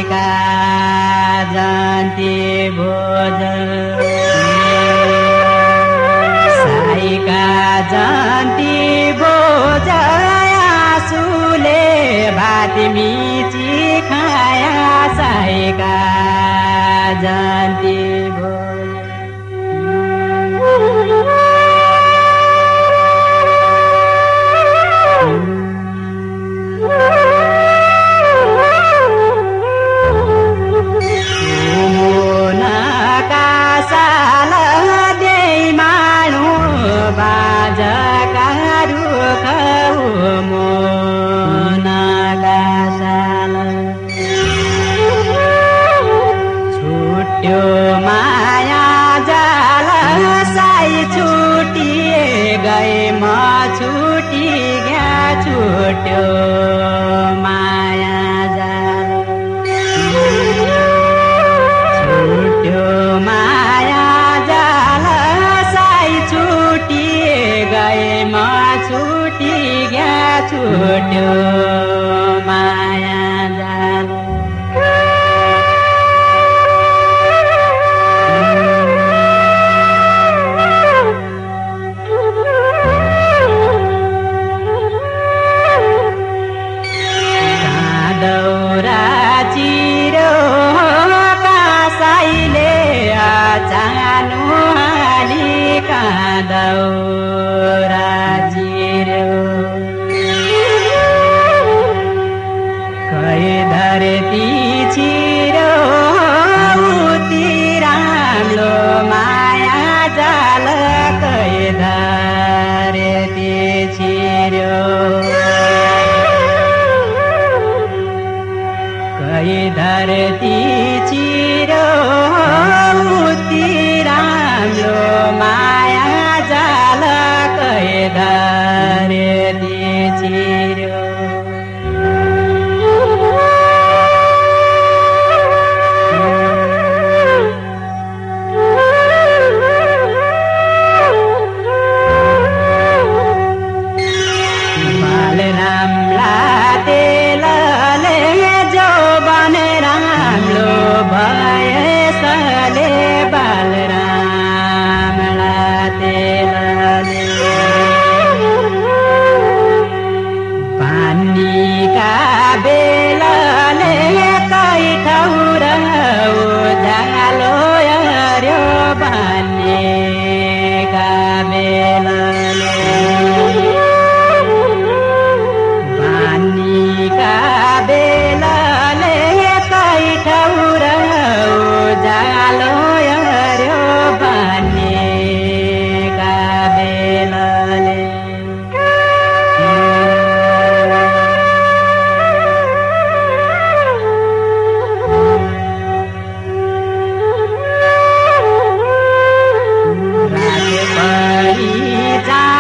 साईका जन्ती भोज साईका जन्ती भोज आँसुले भात मिची खाया साईका जन्ती भोज छुटी गया छुट्यो माया जाल छुट्यो माया जाल साई छुटी गए म छुटी गया छुट्यो माया जाल दौरा चिर्यो कै धरती छिर्यो उति राम्रो माया जाल कै धरती छिर्यो कै धरती छिर्यो उति राम्रो माया धरती छिर्यो बालरामला तेलले जो बने राम्रो भएसले बालरामला तेलले बेलले कै ठाउँ उज्यालो हर्यो भन्नेका बेलले भन्नेका बेलले कै ठाउँ उज्यालो हर्यो भन्नेका बेलले जा